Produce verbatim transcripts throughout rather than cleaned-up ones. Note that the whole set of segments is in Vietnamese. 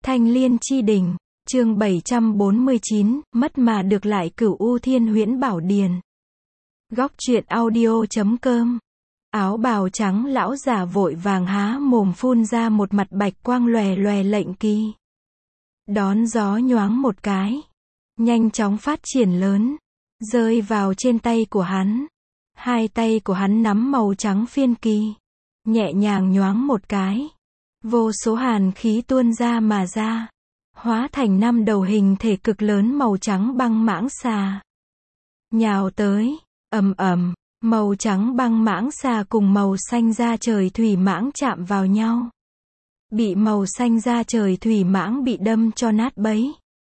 Thanh Liên chi đỉnh, chương bảy trăm bốn mươi chín, mất mà được lại Cửu U Thiên Huyễn Bảo Điền. Góc truyện audio chấm com. Áo bào trắng lão giả vội vàng há mồm phun ra một mặt bạch quang lòe lòe lệnh kỳ. Đón gió nhoáng một cái, nhanh chóng phát triển lớn, rơi vào trên tay của hắn. Hai tay của hắn nắm màu trắng phiên kỳ, nhẹ nhàng nhoáng một cái, vô số hàn khí tuôn ra mà ra, hóa thành năm đầu hình thể cực lớn màu trắng băng mãng xà. Nhào tới, ầm ầm, màu trắng băng mãng xà cùng màu xanh da trời thủy mãng chạm vào nhau. Bị màu xanh da trời thủy mãng bị đâm cho nát bấy.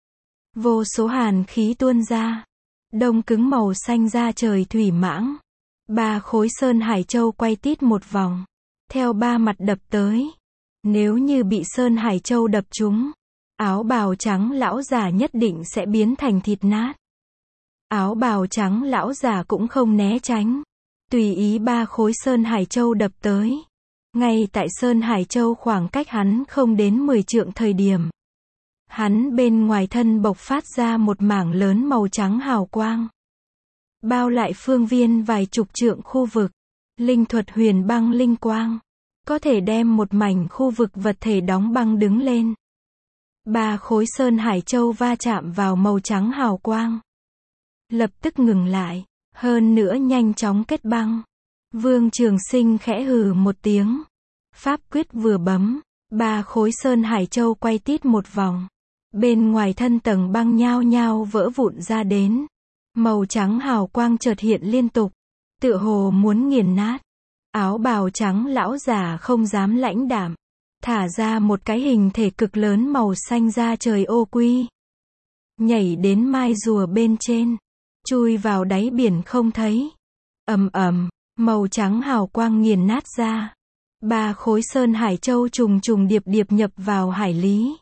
Vô số hàn khí tuôn ra, đông cứng màu xanh da trời thủy mãng. Ba khối Sơn Hải Châu quay tít một vòng, theo ba mặt đập tới. Nếu như bị Sơn Hải Châu đập trúng, áo bào trắng lão giả nhất định sẽ biến thành thịt nát. Áo bào trắng lão giả cũng không né tránh, tùy ý ba khối Sơn Hải Châu đập tới. Ngay tại Sơn Hải Châu khoảng cách hắn không đến mười trượng thời điểm, hắn bên ngoài thân bộc phát ra một mảng lớn màu trắng hào quang, bao lại phương viên vài chục trượng khu vực. Linh thuật huyền băng linh quang, có thể đem một mảnh khu vực vật thể đóng băng đứng lên. Ba khối Sơn Hải Châu va chạm vào màu trắng hào quang, lập tức ngừng lại, hơn nữa nhanh chóng kết băng. Vương Trường Sinh khẽ hừ một tiếng, pháp quyết vừa bấm, ba khối Sơn Hải Châu quay tít một vòng, bên ngoài thân tầng băng nhao nhao vỡ vụn ra đến. Màu trắng hào quang chợt hiện liên tục, tựa hồ muốn nghiền nát. Áo bào trắng lão già không dám lãnh đạm, thả ra một cái hình thể cực lớn màu xanh da trời ô quy, nhảy đến mai rùa bên trên, chui vào đáy biển không thấy. Ầm ầm, màu trắng hào quang nghiền nát ra, ba khối Sơn Hải Châu trùng trùng điệp điệp nhập vào hải lý,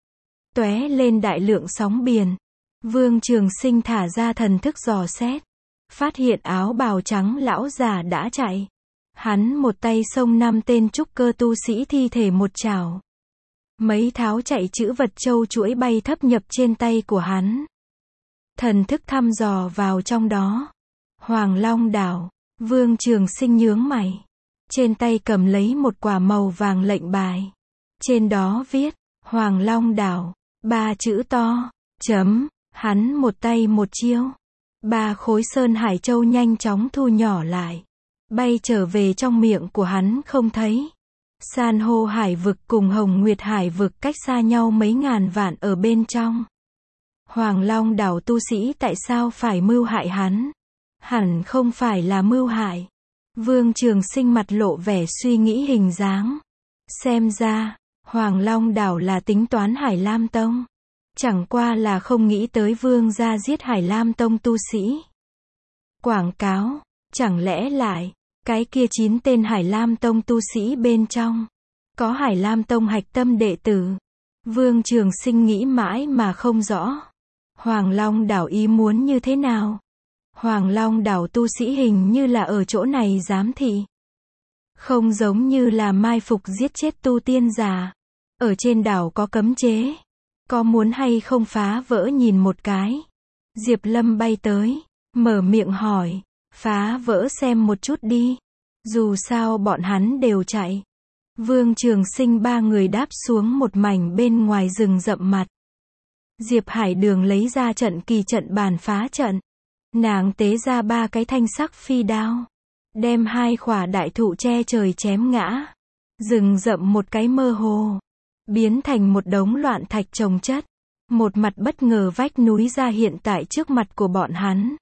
tóe lên đại lượng sóng biển. Vương Trường Sinh thả ra thần thức dò xét, phát hiện áo bào trắng lão già đã chạy. Hắn một tay xông năm tên trúc cơ tu sĩ thi thể một chảo. Mấy tháo chạy chữ vật châu chuỗi bay thấp nhập trên tay của hắn. Thần thức thăm dò vào trong đó. Hoàng Long Đảo, Vương Trường Sinh nhướng mày. Trên tay cầm lấy một quả màu vàng lệnh bài. Trên đó viết, Hoàng Long Đảo, ba chữ to, chấm. Hắn một tay một chiêu, ba khối Sơn Hải Châu nhanh chóng thu nhỏ lại, bay trở về trong miệng của hắn không thấy. San hô hải vực cùng Hồng Nguyệt hải vực cách xa nhau mấy ngàn vạn ở bên trong. Hoàng Long Đảo tu sĩ tại sao phải mưu hại hắn? Hẳn không phải là mưu hại. Vương Trường Sinh mặt lộ vẻ suy nghĩ hình dáng. Xem ra, Hoàng Long Đảo là tính toán Hải Lam Tông. Chẳng qua là không nghĩ tới vương gia giết Hải Lam Tông tu sĩ. Quảng cáo, chẳng lẽ lại, cái kia chín tên Hải Lam Tông tu sĩ bên trong, có Hải Lam Tông hạch tâm đệ tử. Vương Trường Sinh nghĩ mãi mà không rõ. Hoàng Long Đảo ý muốn như thế nào? Hoàng Long Đảo tu sĩ hình như là ở chỗ này giám thị. Không giống như là mai phục giết chết tu tiên giả. Ở trên đảo có cấm chế. Có muốn hay không phá vỡ nhìn một cái? Diệp Lâm bay tới, mở miệng hỏi, phá vỡ xem một chút đi. Dù sao bọn hắn đều chạy. Vương Trường Sinh ba người đáp xuống một mảnh bên ngoài rừng rậm mặt. Diệp Hải Đường lấy ra trận kỳ trận bàn phá trận. Nàng tế ra ba cái thanh sắc phi đao, đem hai khỏa đại thụ che trời chém ngã. Rừng rậm một cái mơ hồ, biến thành một đống loạn thạch chồng chất. Một mặt bất ngờ vách núi ra hiện tại trước mặt của bọn hắn.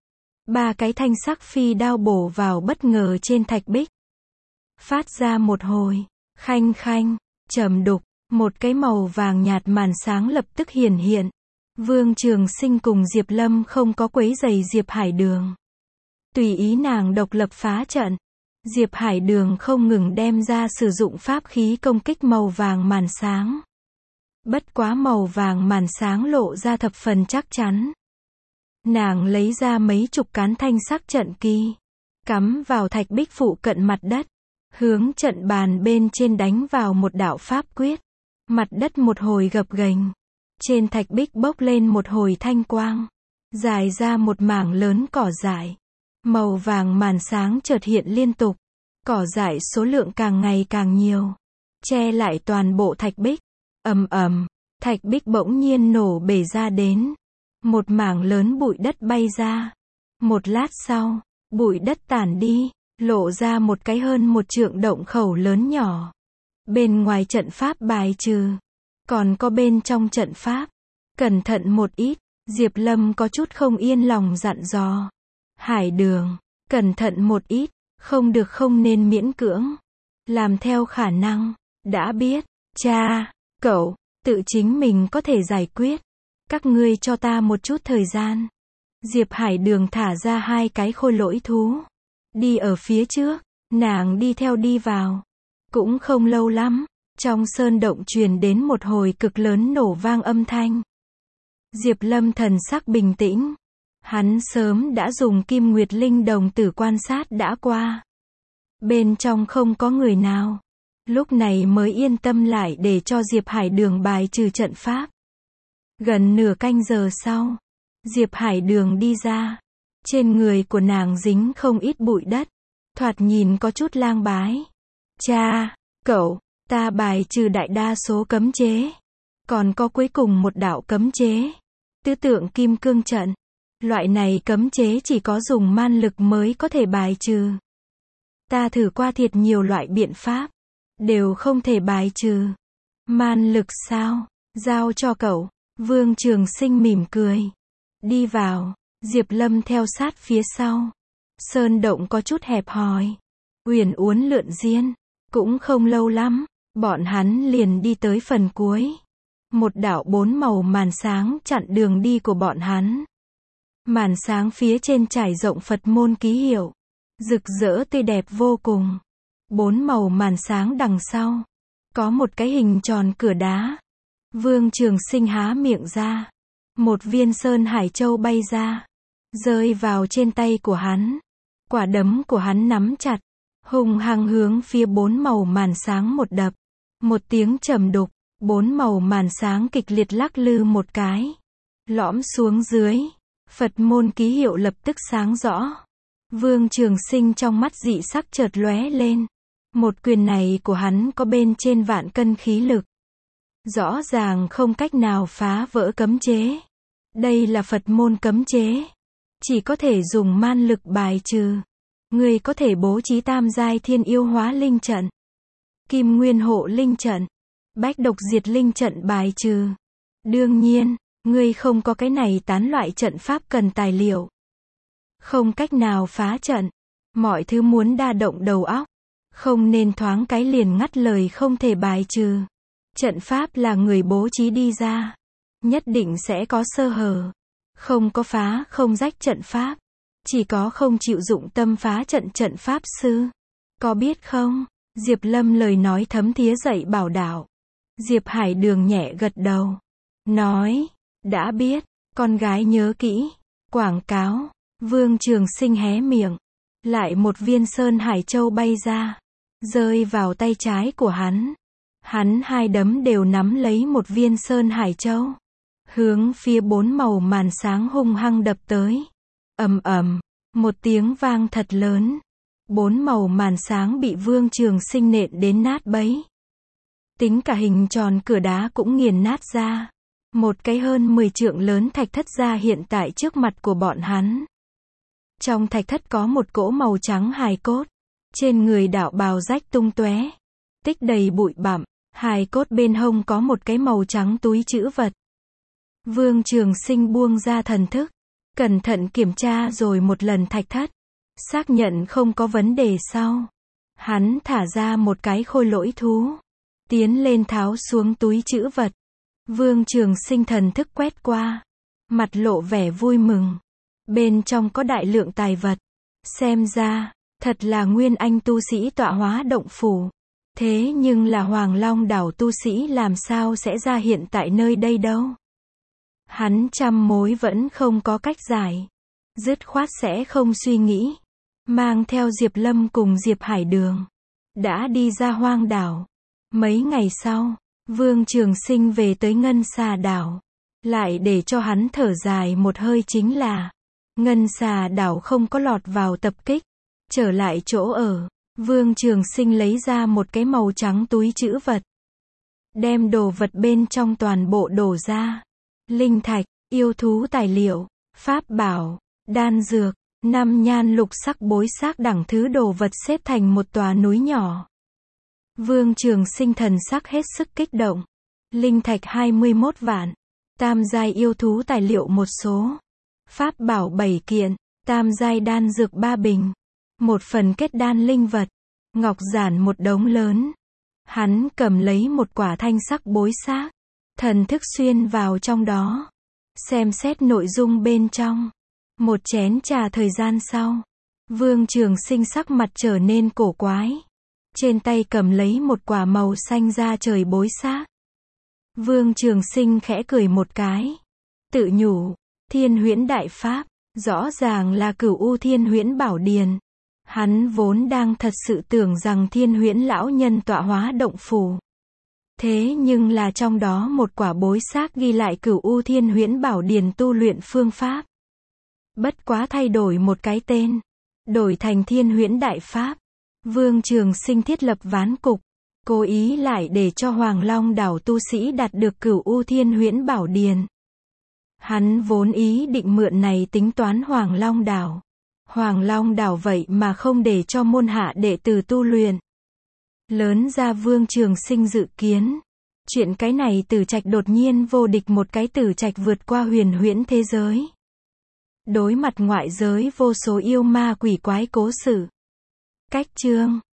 Ba cái thanh sắc phi đao bổ vào bất ngờ trên thạch bích. Phát ra một hồi, khanh khanh, trầm đục, một cái màu vàng nhạt màn sáng lập tức hiển hiện. Vương Trường Sinh cùng Diệp Lâm không có quấy rầy Diệp Hải Đường. Tùy ý nàng độc lập phá trận. Diệp Hải Đường không ngừng đem ra sử dụng pháp khí công kích màu vàng màn sáng. Bất quá màu vàng màn sáng lộ ra thập phần chắc chắn. Nàng lấy ra mấy chục cán thanh sắc trận kỳ, cắm vào thạch bích phụ cận mặt đất, hướng trận bàn bên trên đánh vào một đạo pháp quyết. Mặt đất một hồi gập ghềnh. Trên thạch bích bốc lên một hồi thanh quang. Dài ra một mảng lớn cỏ dại. Màu vàng màn sáng chợt hiện liên tục. Cỏ dại số lượng càng ngày càng nhiều. Che lại toàn bộ thạch bích. Ầm ầm, thạch bích bỗng nhiên nổ bể ra đến. Một mảng lớn bụi đất bay ra. Một lát sau, bụi đất tản đi, lộ ra một cái hơn một trượng động khẩu lớn nhỏ. Bên ngoài trận pháp bài trừ, còn có bên trong trận pháp. Cẩn thận một ít, Diệp Lâm có chút không yên lòng dặn dò. Hải Đường, cẩn thận một ít, không được không nên miễn cưỡng. Làm theo khả năng, đã biết, cha, cậu, tự chính mình có thể giải quyết. Các ngươi cho ta một chút thời gian. Diệp Hải Đường thả ra hai cái khôi lỗi thú. Đi ở phía trước, nàng đi theo đi vào. Cũng không lâu lắm, trong sơn động truyền đến một hồi cực lớn nổ vang âm thanh. Diệp Lâm thần sắc bình tĩnh. Hắn sớm đã dùng Kim Nguyệt Linh đồng tử quan sát đã qua. Bên trong không có người nào. Lúc này mới yên tâm lại để cho Diệp Hải Đường bài trừ trận pháp. Gần nửa canh giờ sau, Diệp Hải Đường đi ra. Trên người của nàng dính không ít bụi đất. Thoạt nhìn có chút lang bái. Cha, cậu, ta bài trừ đại đa số cấm chế. Còn có cuối cùng một đạo cấm chế. Tứ tượng kim cương trận. Loại này cấm chế chỉ có dùng man lực mới có thể bài trừ. Ta thử qua thiệt nhiều loại biện pháp. Đều không thể bài trừ. Man lực sao? Giao cho cậu. Vương Trường Sinh mỉm cười. Đi vào. Diệp Lâm theo sát phía sau. Sơn động có chút hẹp hòi. Uyển uốn lượn diên. Cũng không lâu lắm, bọn hắn liền đi tới phần cuối. Một đạo bốn màu màn sáng chặn đường đi của bọn hắn. Màn sáng phía trên trải rộng Phật môn ký hiệu. Rực rỡ tươi đẹp vô cùng. Bốn màu màn sáng đằng sau. Có một cái hình tròn cửa đá. Vương Trường Sinh há miệng ra. Một viên sơn hải châu bay ra. Rơi vào trên tay của hắn. Quả đấm của hắn nắm chặt. Hùng hăng hướng phía bốn màu màn sáng một đập. Một tiếng trầm đục. Bốn màu màn sáng kịch liệt lắc lư một cái. Lõm xuống dưới. Phật môn ký hiệu lập tức sáng rõ. Vương Trường Sinh trong mắt dị sắc chợt lóe lên. Một quyền này của hắn có bên trên vạn cân khí lực. Rõ ràng không cách nào phá vỡ cấm chế. Đây là Phật môn cấm chế. Chỉ có thể dùng man lực bài trừ. Người có thể bố trí tam giai thiên yêu hóa linh trận. Kim nguyên hộ linh trận. Bách độc diệt linh trận bài trừ. Đương nhiên, ngươi không có cái này tán loại trận pháp cần tài liệu. Không cách nào phá trận. Mọi thứ muốn đa động đầu óc. Không nên thoáng cái liền ngắt lời không thể bài trừ. Trận pháp là người bố trí đi ra. Nhất định sẽ có sơ hở. Không có phá không rách trận pháp. Chỉ có không chịu dụng tâm phá trận trận pháp sư. Có biết không? Diệp Lâm lời nói thấm thía dạy bảo đạo. Diệp Hải Đường nhẹ gật đầu. Nói, đã biết, con gái nhớ kỹ. Quảng cáo. Vương Trường Sinh hé miệng. Lại một viên sơn hải châu bay ra. Rơi vào tay trái của hắn. Hắn hai đấm đều nắm lấy một viên sơn hải châu. Hướng phía bốn màu màn sáng hung hăng đập tới. Ầm ầm, một tiếng vang thật lớn. Bốn màu màn sáng bị Vương Trường Sinh nện đến nát bấy. Tính cả hình tròn cửa đá cũng nghiền nát ra. Một cái hơn mười trượng lớn thạch thất ra hiện tại trước mặt của bọn hắn. Trong thạch thất có một cỗ màu trắng hài cốt. Trên người đạo bào rách tung tóe, tích đầy bụi bặm. Hài cốt bên hông có một cái màu trắng túi trữ vật. Vương Trường Sinh buông ra thần thức. Cẩn thận kiểm tra rồi một lần thạch thất. Xác nhận không có vấn đề sau. Hắn thả ra một cái khôi lỗi thú. Tiến lên tháo xuống túi trữ vật. Vương Trường Sinh thần thức quét qua. Mặt lộ vẻ vui mừng. Bên trong có đại lượng tài vật. Xem ra, thật là nguyên anh tu sĩ tọa hóa động phủ. Thế nhưng là Hoàng Long đảo tu sĩ làm sao sẽ ra hiện tại nơi đây đâu. Hắn trăm mối vẫn không có cách giải. Dứt khoát sẽ không suy nghĩ. Mang theo Diệp Lâm cùng Diệp Hải Đường. Đã đi ra hoang đảo. Mấy ngày sau, Vương Trường Sinh về tới Ngân Xà đảo. Lại để cho hắn thở dài một hơi chính là, Ngân Xà đảo không có lọt vào tập kích. Trở lại chỗ ở, Vương Trường Sinh lấy ra một cái màu trắng túi trữ vật. Đem đồ vật bên trong toàn bộ đổ ra. Linh thạch, yêu thú tài liệu, pháp bảo, đan dược, năm nhan lục sắc bối xác đẳng thứ đồ vật xếp thành một tòa núi nhỏ. Vương Trường Sinh thần sắc hết sức kích động. Linh thạch hai mươi mốt vạn. Tam giai yêu thú tài liệu một số. Pháp bảo bảy kiện. Tam giai đan dược ba bình. Một phần kết đan linh vật. Ngọc giản một đống lớn. Hắn cầm lấy một quả thanh sắc bối xác. Thần thức xuyên vào trong đó. Xem xét nội dung bên trong. Một chén trà thời gian sau. Vương Trường Sinh sắc mặt trở nên cổ quái. Trên tay cầm lấy một quả màu xanh da trời bối xác. Vương Trường Sinh khẽ cười một cái. Tự nhủ, Thiên Huyễn Đại Pháp, rõ ràng là Cửu U Thiên Huyễn Bảo Điền. Hắn vốn đang thật sự tưởng rằng Thiên Huyễn lão nhân tọa hóa động phủ. Thế nhưng là trong đó một quả bối xác ghi lại Cửu U Thiên Huyễn Bảo Điền tu luyện phương pháp. Bất quá thay đổi một cái tên, đổi thành Thiên Huyễn Đại Pháp. Vương Trường Sinh thiết lập ván cục, cố ý lại để cho Hoàng Long đảo tu sĩ đạt được Cửu U Thiên Huyễn Bảo Điền. Hắn vốn ý định mượn này tính toán Hoàng Long đảo. Hoàng Long đảo vậy mà không để cho môn hạ đệ tử tu luyện. Lớn ra Vương Trường Sinh dự kiến. Chuyện cái này Tử Trạch đột nhiên vô địch một cái Tử Trạch vượt qua huyền huyễn thế giới. Đối mặt ngoại giới vô số yêu ma quỷ quái cố sự. Cách chương